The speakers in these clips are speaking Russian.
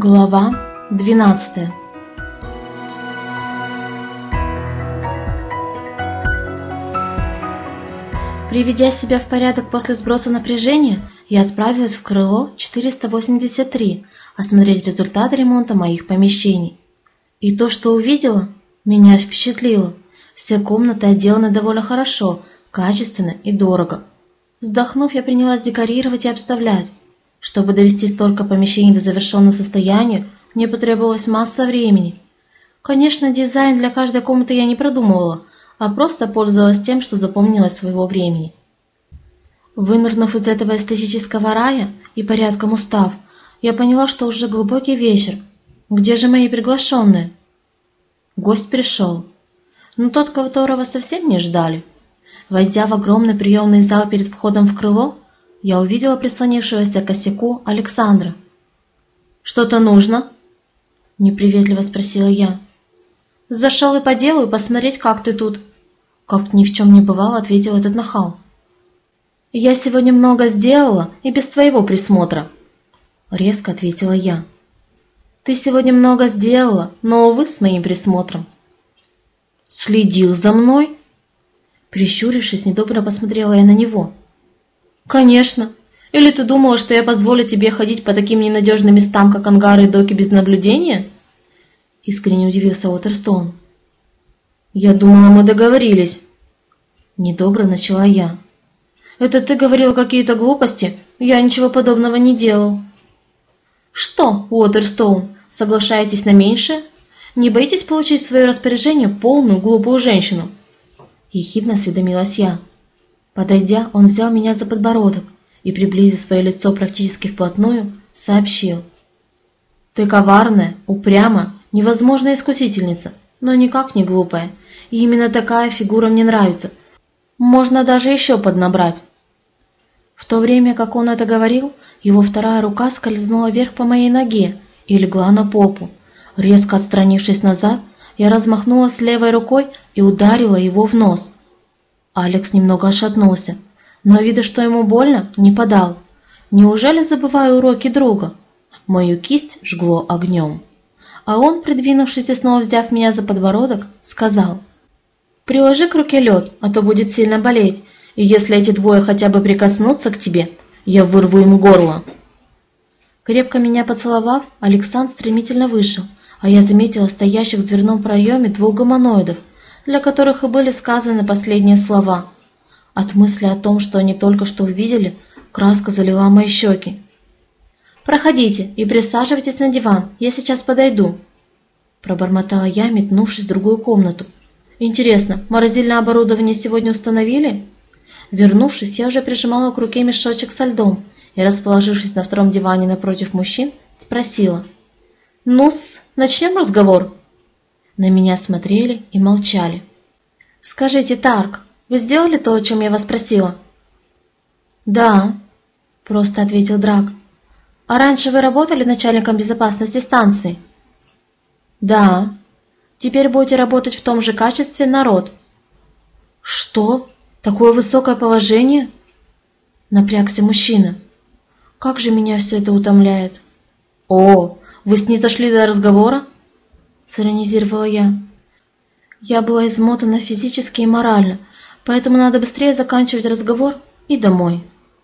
Глава 12. Приведя себя в порядок после сброса напряжения, я отправилась в крыло 483 осмотреть результаты ремонта моих помещений. И то, что увидела, меня впечатлило. Все комнаты отделаны довольно хорошо, качественно и дорого. Вздохнув, я принялась декорировать и обставлять. Чтобы довести столько помещений до завершенного состояния, мне потребовалась масса времени. Конечно, дизайн для каждой комнаты я не продумывала, а просто пользовалась тем, что запомнила своего времени. Вынырнув из этого эстетического рая и порядком устав, я поняла, что уже глубокий вечер. Где же мои приглашенные? Гость пришел, но тот, которого совсем не ждали. Войдя в огромный приемный зал перед входом в крыло, я увидела прислонившегося к косяку Александра. «Что-то нужно?» – неприветливо спросила я. «Зашел и по делу, и посмотреть, как ты тут». Как-то ни в чем не бывало, ответил этот нахал. «Я сегодня много сделала и без твоего присмотра», – резко ответила я. «Ты сегодня много сделала, но, увы, с моим присмотром». «Следил за мной?» Прищурившись, недобро посмотрела я на него. «Конечно. Или ты думала, что я позволю тебе ходить по таким ненадежным местам, как ангары и доки, без наблюдения?» Искренне удивился Уотерстоун. «Я думала, мы договорились». Недобро начала я. «Это ты говорил какие-то глупости? Я ничего подобного не делал». «Что, Уотерстоун, соглашаетесь на меньшее? Не боитесь получить в свое распоряжение полную глупую женщину?» Ехидно осведомилась я. Подойдя, он взял меня за подбородок и, приблизив свое лицо практически вплотную, сообщил. «Ты коварная, упрямая, невозможная искусительница, но никак не глупая, и именно такая фигура мне нравится. Можно даже еще поднабрать». В то время, как он это говорил, его вторая рука скользнула вверх по моей ноге и легла на попу. Резко отстранившись назад, я размахнулась левой рукой и ударила его в нос. Алекс немного отшатнулся, но, видя, что ему больно, не подал. Неужели забываю уроки друга? Мою кисть жгло огнем. А он, придвинувшись и снова взяв меня за подбородок, сказал: «Приложи к руке лед, а то будет сильно болеть, и если эти двое хотя бы прикоснутся к тебе, я вырву им горло». Крепко меня поцеловав, Александр стремительно вышел, а я заметила стоящих в дверном проеме двух гуманоидов, для которых и были сказаны последние слова. От мысли о том, что они только что увидели, краска залила мои щеки. «Проходите и присаживайтесь на диван, я сейчас подойду», – пробормотала я, метнувшись в другую комнату. «Интересно, морозильное оборудование сегодня установили?» Вернувшись, я уже прижимала к руке мешочек со льдом и, расположившись на втором диване напротив мужчин, спросила: «Ну-с, начнем разговор?» На меня смотрели и молчали. «Скажите, Тарк, вы сделали то, о чем я вас просила?» «Да», – просто ответил Драк. «А раньше вы работали начальником безопасности станции?» «Да. Теперь будете работать в том же качестве, народ». «Что? Такое высокое положение?» Напрягся мужчина. «Как же меня все это утомляет!» «О, вы снизошли до разговора?» Сиронизировала я. Я была измотана физически и морально, поэтому надо быстрее заканчивать разговор и домой.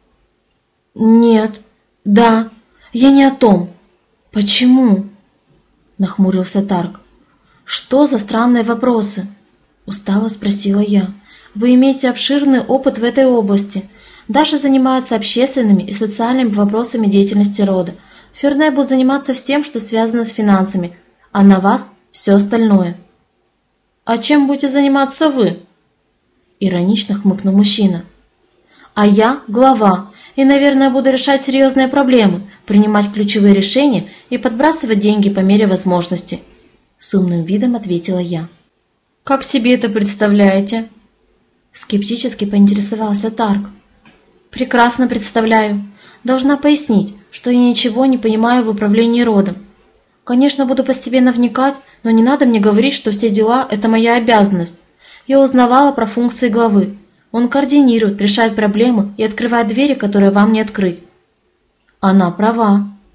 «Нет, да, я не о том. Почему?» Нахмурился Тарк. «Что за странные вопросы?» Устало спросила я. «Вы имеете обширный опыт в этой области. Даша занимается общественными и социальными вопросами деятельности рода. Ферне будет заниматься всем, что связано с финансами, а на вас все остальное». «А чем будете заниматься вы?» Иронично хмыкнул мужчина. «А я глава, и, наверное, буду решать серьезные проблемы, принимать ключевые решения и подбрасывать деньги по мере возможности», с умным видом ответила я. «Как себе это представляете?» Скептически поинтересовался Тарк. «Прекрасно представляю. Должна пояснить, что я ничего не понимаю в управлении родом. Конечно, буду постепенно вникать, но не надо мне говорить, что все дела – это моя обязанность. Я узнавала про функции главы. Он координирует, решает проблемы и открывает двери, которые вам не открыть». «Она права»,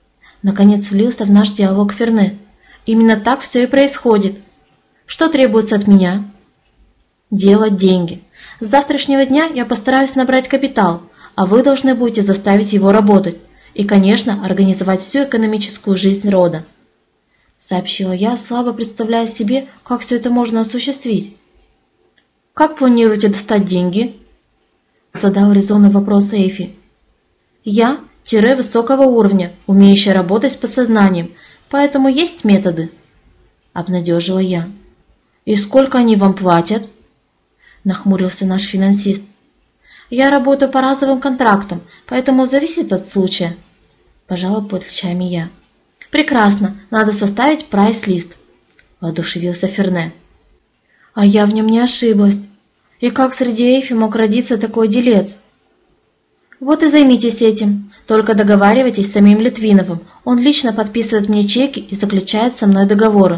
Наконец влился в наш диалог Ферне. Именно так все и происходит. Что требуется от меня? Делать деньги. С завтрашнего дня я постараюсь набрать капитал, а вы должны будете заставить его работать и, конечно, организовать всю экономическую жизнь рода. Сообщила я, слабо представляя себе, как все это можно осуществить. «Как планируете достать деньги?» Задал резонный вопрос Эйфи. «Я – высокого уровня, умеющая работать с подсознанием, поэтому есть методы», – обнадежила я. «И сколько они вам платят?» – нахмурился наш финансист. «Я работаю по разовым контрактам, поэтому зависит от случая», – пожала плечами я. «Прекрасно, надо составить прайс-лист», – воодушевился Ферне. А я в нем не ошиблась. И как среди Эйфи мог родиться такой делец? Вот и займитесь этим. Только договаривайтесь с самим Литвиновым. Он лично подписывает мне чеки и заключает со мной договоры.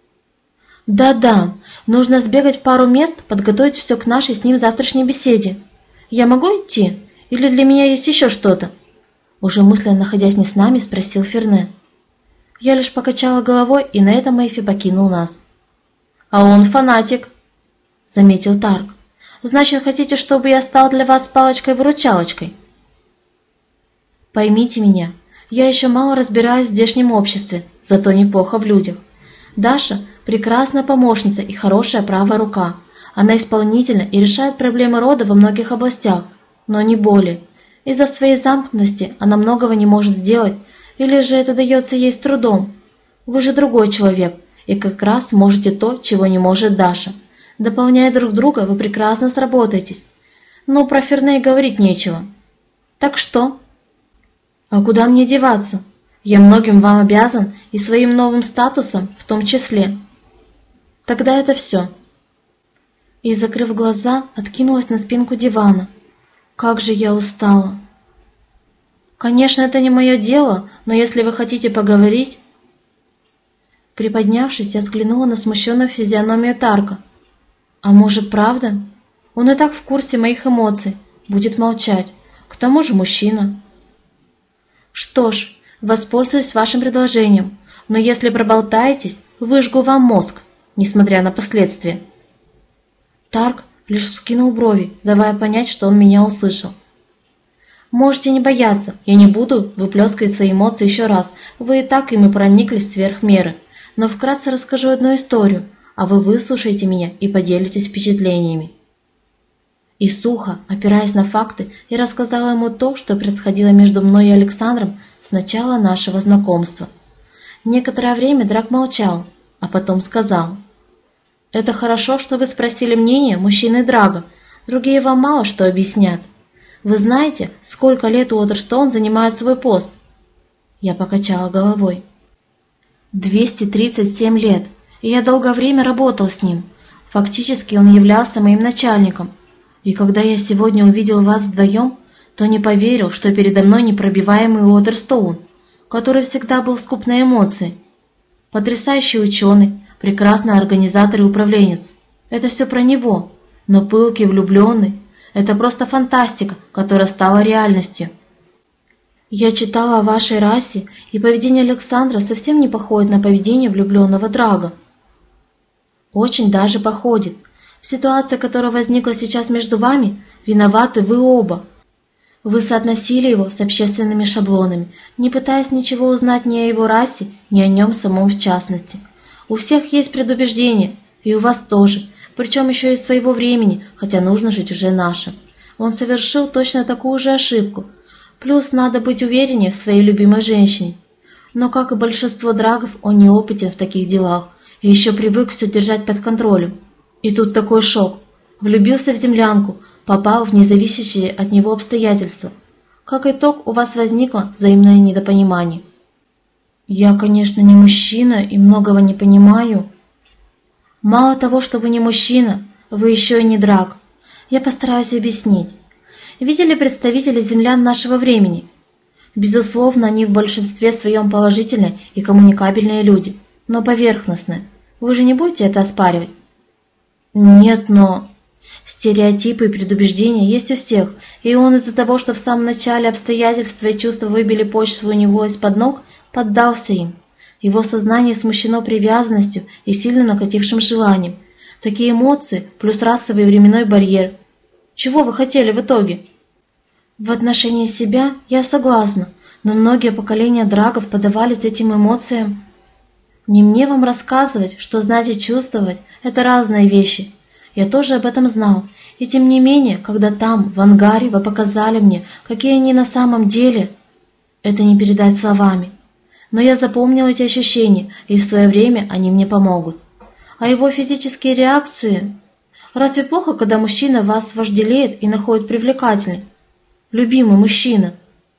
Да-да, нужно сбегать в пару мест, подготовить все к нашей с ним завтрашней беседе. Я могу идти? Или для меня есть еще что-то? Уже мысленно находясь не с нами, спросил Ферне. Я лишь покачала головой, и на этом Эйфи покинул нас. «А он фанатик», — заметил Тарк. «Значит, хотите, чтобы я стал для вас палочкой-выручалочкой?» Поймите меня, я еще мало разбираюсь в здешнем обществе, зато неплохо в людях. Даша – прекрасная помощница и хорошая правая рука. Она исполнительна и решает проблемы рода во многих областях, но не более. Из-за своей замкнутости она многого не может сделать, или же это дается ей с трудом. Вы же другой человек, и как раз можете то, чего не может Даша. Дополняя друг друга, вы прекрасно сработаетесь. Но про Ферне говорить нечего. Так что? А куда мне деваться? Я многим вам обязан и своим новым статусом в том числе. Тогда это все. И, закрыв глаза, откинулась на спинку дивана. Как же я устала. Конечно, это не мое дело, но если вы хотите поговорить... Приподнявшись, я взглянула на смущенную физиономию Тарка. А может, правда? Он и так в курсе моих эмоций, будет молчать. К тому же мужчина. Что ж, воспользуюсь вашим предложением, но если проболтаетесь, выжгу вам мозг, несмотря на последствия. Тарк лишь вскинул брови, давая понять, что он меня услышал. Можете не бояться, я не буду выплескивать свои эмоции еще раз, вы и так ими прониклись сверх меры. Но вкратце расскажу одну историю, а вы выслушаете меня и поделитесь впечатлениями. И сухо, опираясь на факты, я рассказала ему то, что происходило между мной и Александром с начала нашего знакомства. Некоторое время Драк молчал, а потом сказал: «Это хорошо, что вы спросили мнение мужчины Драга, другие вам мало что объяснят. Вы знаете, сколько лет Уотерстоун занимает свой пост?» Я покачала головой. 237 лет, и я долгое время работал с ним. Фактически он являлся моим начальником. И когда я сегодня увидел вас вдвоем, то не поверил, что передо мной непробиваемый Уотерстоун, который всегда был скуп на эмоции. Потрясающий ученый, прекрасный организатор и управленец. Это все про него, но пылкий, влюбленный – это просто фантастика, которая стала реальностью. Я читала о вашей расе, и поведение Александра совсем не походит на поведение влюбленного Драга. Очень даже походит. Ситуация, которая возникла сейчас между вами, виноваты вы оба. Вы соотносили его с общественными шаблонами, не пытаясь ничего узнать ни о его расе, ни о нем самом в частности. У всех есть предубеждения, и у вас тоже, причем еще и своего времени, хотя нужно жить уже нашим. Он совершил точно такую же ошибку. Плюс надо быть увереннее в своей любимой женщине. Но, как и большинство драгов, он неопытен в таких делах и еще привык все держать под контролем. И тут такой шок. Влюбился в землянку, попал в независящие от него обстоятельства. Как итог, у вас возникло взаимное недопонимание. Я, конечно, не мужчина и многого не понимаю. Мало того, что вы не мужчина, вы еще и не драг. Я постараюсь объяснить. Видели представителей землян нашего времени? Безусловно, они в большинстве своем положительные и коммуникабельные люди, но поверхностные. Вы же не будете это оспаривать? Нет, но... Стереотипы и предубеждения есть у всех, и он из-за того, что в самом начале обстоятельства и чувства выбили почву у него из-под ног, поддался им. Его сознание смущено привязанностью и сильно накатившим желанием. Такие эмоции, плюс расовый и временной барьер. Чего вы хотели в итоге? В отношении себя я согласна, но многие поколения драгов поддавались этим эмоциям. Не мне вам рассказывать, что знать и чувствовать – это разные вещи. Я тоже об этом знал. И тем не менее, когда там, в ангаре, вы показали мне, какие они на самом деле, это не передать словами. Но я запомнил эти ощущения, и в свое время они мне помогут. А его физические реакции... Разве плохо, когда мужчина вас вожделеет и находит привлекательным? Любимый мужчина.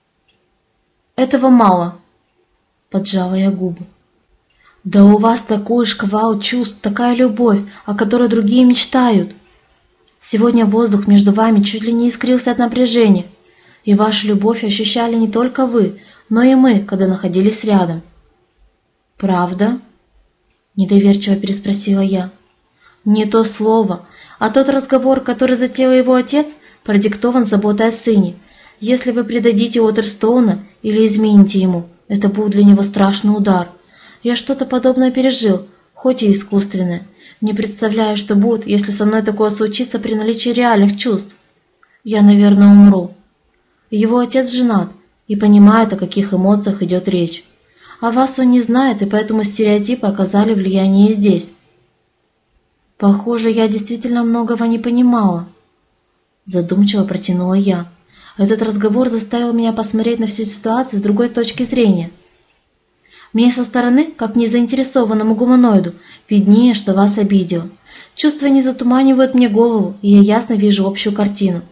Этого мало, поджала я губы. Да у вас такой шквал чувств, такая любовь, о которой другие мечтают. Сегодня воздух между вами чуть ли не искрился от напряжения, и вашу любовь ощущали не только вы, но и мы, когда находились рядом. Правда? Недоверчиво переспросила я. Не то слово, а тот разговор, который затеял его отец, продиктован заботой о сыне. Если вы предадите Уотерстоуна или измените ему, это будет для него страшный удар. Я что-то подобное пережил, хоть и искусственное. Не представляю, что будет, если со мной такое случится при наличии реальных чувств. Я, наверное, умру. Его отец женат и понимает, о каких эмоциях идет речь. А вас он не знает, и поэтому стереотипы оказали влияние и здесь. Похоже, я действительно многого не понимала. Задумчиво протянула я. Этот разговор заставил меня посмотреть на всю ситуацию с другой точки зрения. Мне со стороны, как незаинтересованному гуманоиду, виднее, что вас обидело. Чувства не затуманивают мне голову, и я ясно вижу общую картину.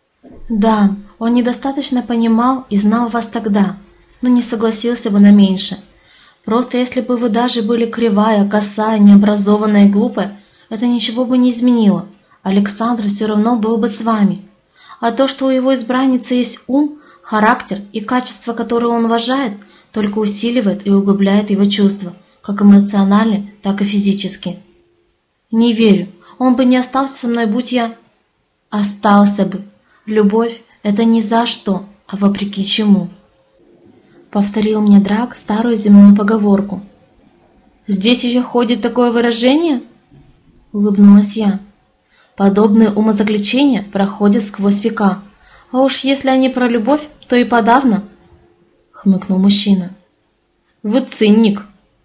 Да, он недостаточно понимал и знал вас тогда, но не согласился бы на меньше. Просто если бы вы даже были кривая, косая, необразованная и глупая, это ничего бы не изменило. Александр все равно был бы с вами. А то, что у его избранницы есть ум, характер и качества, которые он уважает, только усиливает и углубляет его чувства, как эмоционально, так и физически. Не верю, он бы не остался со мной, будь я... Остался бы. Любовь – это не за что, а вопреки чему. Повторил мне Драг старую земную поговорку. «Здесь еще ходит такое выражение?» Улыбнулась я. Подобные умозаключения проходят сквозь века, а уж если они про любовь, то и подавно. Хмыкнул мужчина. Вы циник.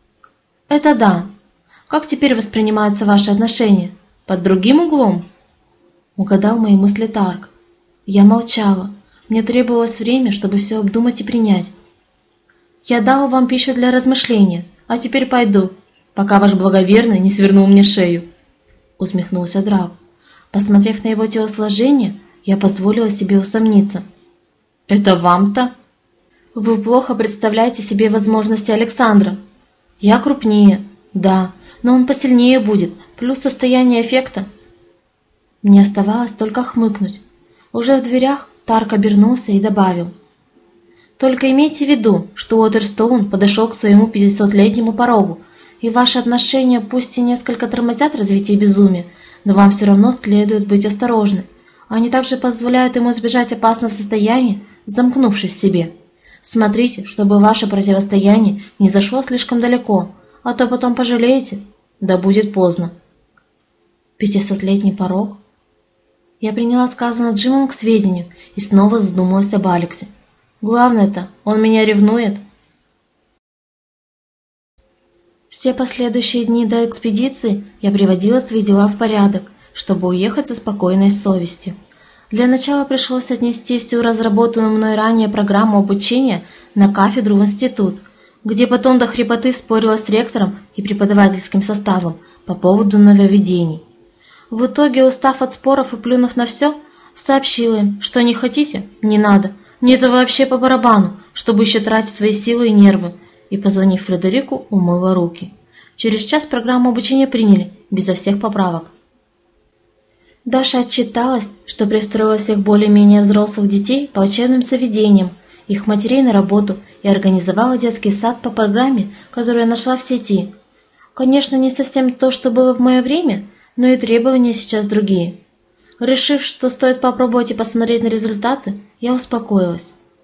Это да. Как теперь воспринимаются ваши отношения? Под другим углом? Угадал мои мысли Тарк. Я молчала. Мне требовалось время, чтобы все обдумать и принять. Я дала вам пищу для размышления, а теперь пойду, пока ваш благоверный не свернул мне шею. Усмехнулся Драг. Посмотрев на его телосложение, я позволила себе усомниться. Это вам-то? Вы плохо представляете себе возможности Александра. Я крупнее, да, но он посильнее будет, плюс состояние эффекта. Мне оставалось только хмыкнуть. Уже в дверях Тарк обернулся и добавил. Только имейте в виду, что Уотерстоун подошел к своему 50-летнему порогу, и ваши отношения пусть и несколько тормозят развитие безумия, но вам все равно следует быть осторожны. Они также позволяют ему избежать опасного состояния, замкнувшись в себе. Смотрите, чтобы ваше противостояние не зашло слишком далеко, а то потом пожалеете, да будет поздно. 500-летний порог? Я приняла сказанное Джимом к сведению и снова задумалась об Алексе. Главное-то, он меня ревнует. Все последующие дни до экспедиции я приводила свои дела в порядок, чтобы уехать со спокойной совестью. Для начала пришлось отнести всю разработанную мной ранее программу обучения на кафедру в институт, где потом до хрипоты спорила с ректором и преподавательским составом по поводу нововведений. В итоге, устав от споров и плюнув на все, сообщила им, что не хотите, не надо, мне это вообще по барабану, чтобы еще тратить свои силы и нервы, и, позвонив Фредерику, умыла руки. Через час программу обучения приняли, безо всех поправок. Даша отчиталась, что пристроила всех более-менее взрослых детей по учебным заведениям, их матерей на работу и организовала детский сад по программе, которую я нашла в сети. Конечно, не совсем то, что было в мое время, но и требования сейчас другие. Решив, что стоит попробовать и посмотреть на результаты, я успокоилась.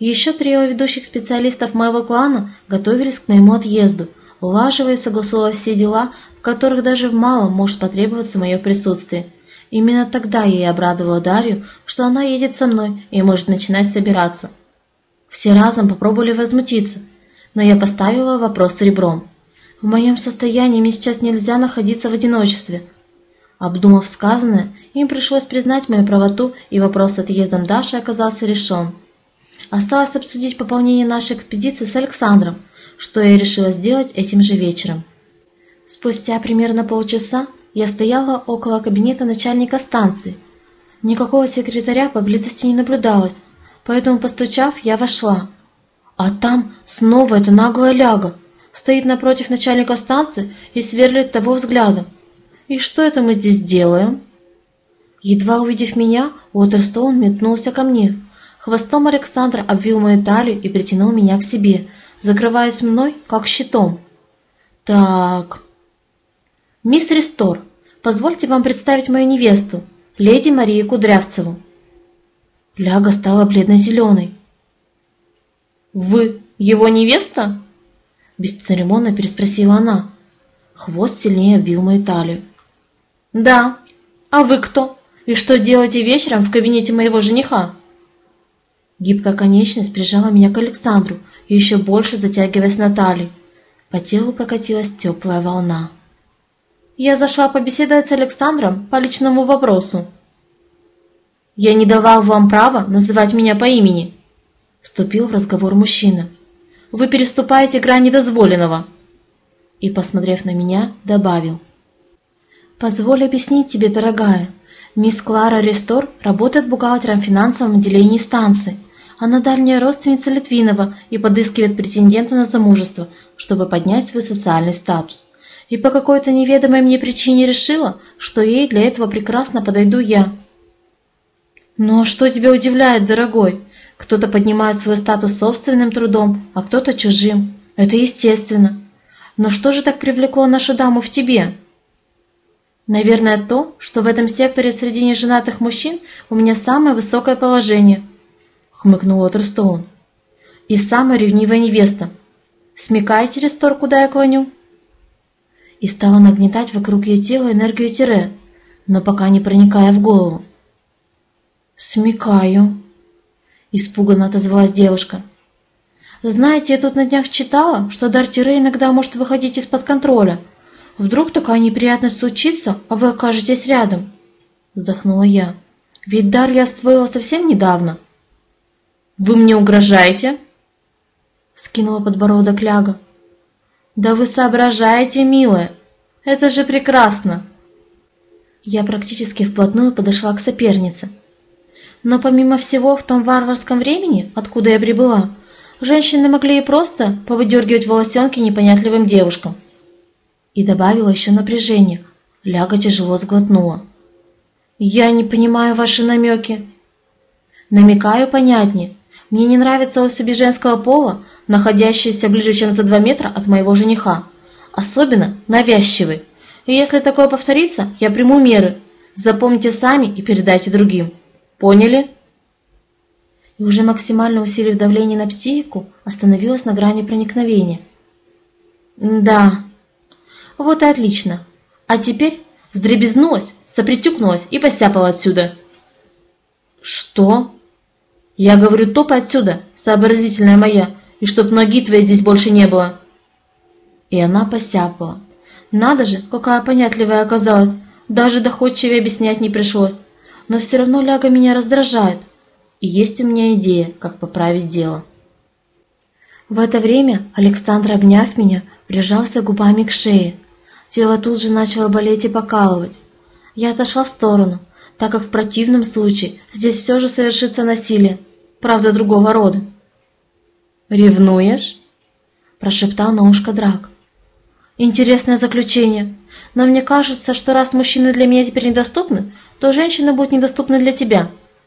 Еще трио ведущих специалистов моего клана готовились к моему отъезду, улаживая и согласовывая все дела, в которых даже в малом может потребоваться мое присутствие. Именно тогда я и обрадовала Дарью, что она едет со мной и может начинать собираться. Все разом попробовали возмутиться, но я поставила вопрос ребром. В моем состоянии мне сейчас нельзя находиться в одиночестве. Обдумав сказанное, им пришлось признать мою правоту, и вопрос с отъездом Даши оказался решен. Осталось обсудить пополнение нашей экспедиции с Александром, что я решила сделать этим же вечером. Спустя примерно полчаса я стояла около кабинета начальника станции. Никакого секретаря поблизости не наблюдалось, поэтому, постучав, я вошла. А там снова эта наглая ляга. Стоит напротив начальника станции и сверлит того взглядом. «И что это мы здесь делаем?» Едва увидев меня, Уотерстоун метнулся ко мне. Хвостом Александр обвил мою талию и притянул меня к себе, закрываясь мной, как щитом. «Так...» «Мисс Рестор, позвольте вам представить мою невесту, леди Марию Кудрявцеву». Ляга стала бледно-зеленой. «Вы его невеста?» Бесцеремонно переспросила она. Хвост сильнее обвил мою талию. «Да. А вы кто? И что делаете вечером в кабинете моего жениха?» Гибкая конечность прижала меня к Александру, еще больше затягиваясь на талию. По телу прокатилась теплая волна. «Я зашла побеседовать с Александром по личному вопросу». «Я не давал вам права называть меня по имени», — вступил в разговор мужчина. «Вы переступаете грань недозволенного». И, посмотрев на меня, добавил. «Позволь объяснить тебе, дорогая. Мисс Клара Рестор работает бухгалтером в финансовом отделении станции. Она дальняя родственница Литвинова и подыскивает претендента на замужество, чтобы поднять свой социальный статус. И по какой-то неведомой мне причине решила, что ей для этого прекрасно подойду я». «Ну а что тебя удивляет, дорогой? Кто-то поднимает свой статус собственным трудом, а кто-то чужим. Это естественно. Но что же так привлекло нашу даму в тебе?» «Наверное, то, что в этом секторе среди неженатых мужчин у меня самое высокое положение», — хмыкнул Уотерстоун. «И самая ревнивая невеста. Смекаете, Рестор, куда я клоню?» И стала нагнетать вокруг ее тела энергию тире, но пока не проникая в голову. «Смекаю», — испуганно отозвалась девушка. «Знаете, я тут на днях читала, что дар тире иногда может выходить из-под контроля. Вдруг такая неприятность случится, а вы окажетесь рядом?» Вздохнула я. «Ведь дар я освоила совсем недавно». «Вы мне угрожаете?» Вскинула подбородок Ляга. «Да вы соображаете, милая. Это же прекрасно!» Я практически вплотную подошла к сопернице. Но помимо всего, в том варварском времени, откуда я прибыла, женщины могли и просто повыдергивать волосенки непонятливым девушкам. И добавила еще напряжение. Ляга тяжело сглотнула. «Я не понимаю ваши намеки». «Намекаю понятнее. Мне не нравятся особи женского пола, находящиеся ближе, чем за 2 метра от моего жениха. Особенно навязчивый. И если такое повторится, я приму меры. Запомните сами и передайте другим. Поняли?» И уже максимально усилив давление на психику, остановилась на грани проникновения. «Да. Вот и отлично. А теперь вздребезнулась, сопритюкнулась и посяпала отсюда». «Что?» «Я говорю, топай отсюда, сообразительная моя, и чтоб ноги твоей здесь больше не было». И она посяпала. Надо же, какая понятливая оказалась, даже доходчивее объяснять не пришлось. Но все равно Ляга меня раздражает. И есть у меня идея, как поправить дело. В это время Александр, обняв меня, прижался губами к шее. Тело тут же начало болеть и покалывать. Я отошла в сторону, так как в противном случае здесь все же совершится насилие, правда другого рода. «Ревнуешь?» – прошептал на ушко Драк. «Интересное заключение, но мне кажется, что раз мужчины для меня теперь недоступны, то женщины будут недоступны для тебя».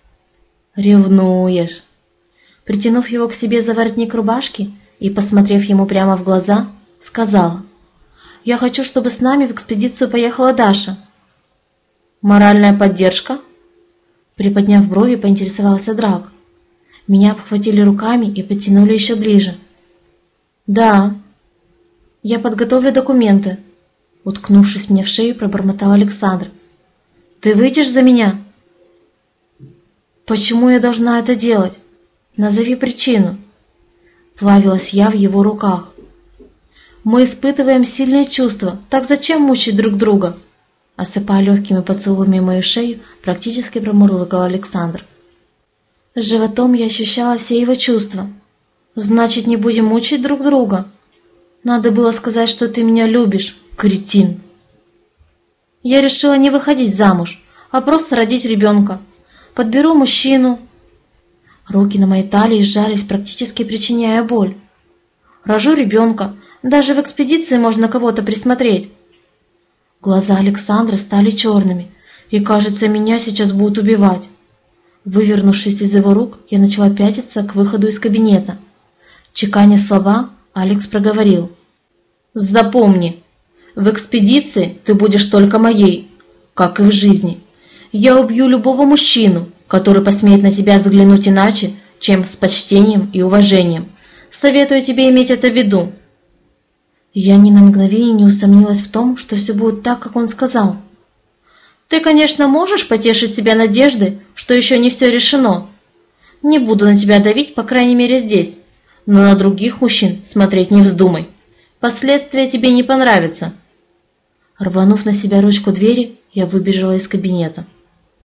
«Ревнуешь?» Притянув его к себе за воротник рубашки и посмотрев ему прямо в глаза, сказала: «Я хочу, чтобы с нами в экспедицию поехала Даша». «Моральная поддержка?» Приподняв брови, поинтересовался Драк. Меня обхватили руками и подтянули еще ближе. «Да, я подготовлю документы», — уткнувшись мне в шею, пробормотал Александр. «Ты выйдешь за меня?» «Почему я должна это делать? Назови причину». Плавилась я в его руках. «Мы испытываем сильные чувства, так зачем мучить друг друга?» Осыпая легкими поцелуями мою шею, практически промурлыкал Александр. Животом я ощущала все его чувства. «Значит, не будем мучить друг друга? Надо было сказать, что ты меня любишь, кретин!» Я решила не выходить замуж, а просто родить ребенка. Подберу мужчину. Руки на моей талии сжались, практически причиняя боль. Рожу ребенка. Даже в экспедиции можно кого-то присмотреть. Глаза Александра стали черными, и, кажется, меня сейчас будут убивать. Вывернувшись из его рук, я начала пятиться к выходу из кабинета. Чеканя слова, Алекс проговорил. «Запомни, в экспедиции ты будешь только моей, как и в жизни. Я убью любого мужчину, который посмеет на тебя взглянуть иначе, чем с почтением и уважением. Советую тебе иметь это в виду». Я ни на мгновение не усомнилась в том, что все будет так, как он сказал. «Ты, конечно, можешь потешить себя надеждой, что еще не все решено. Не буду на тебя давить, по крайней мере, здесь, но на других мужчин смотреть не вздумай. Последствия тебе не понравятся». Рванув на себя ручку двери, я выбежала из кабинета.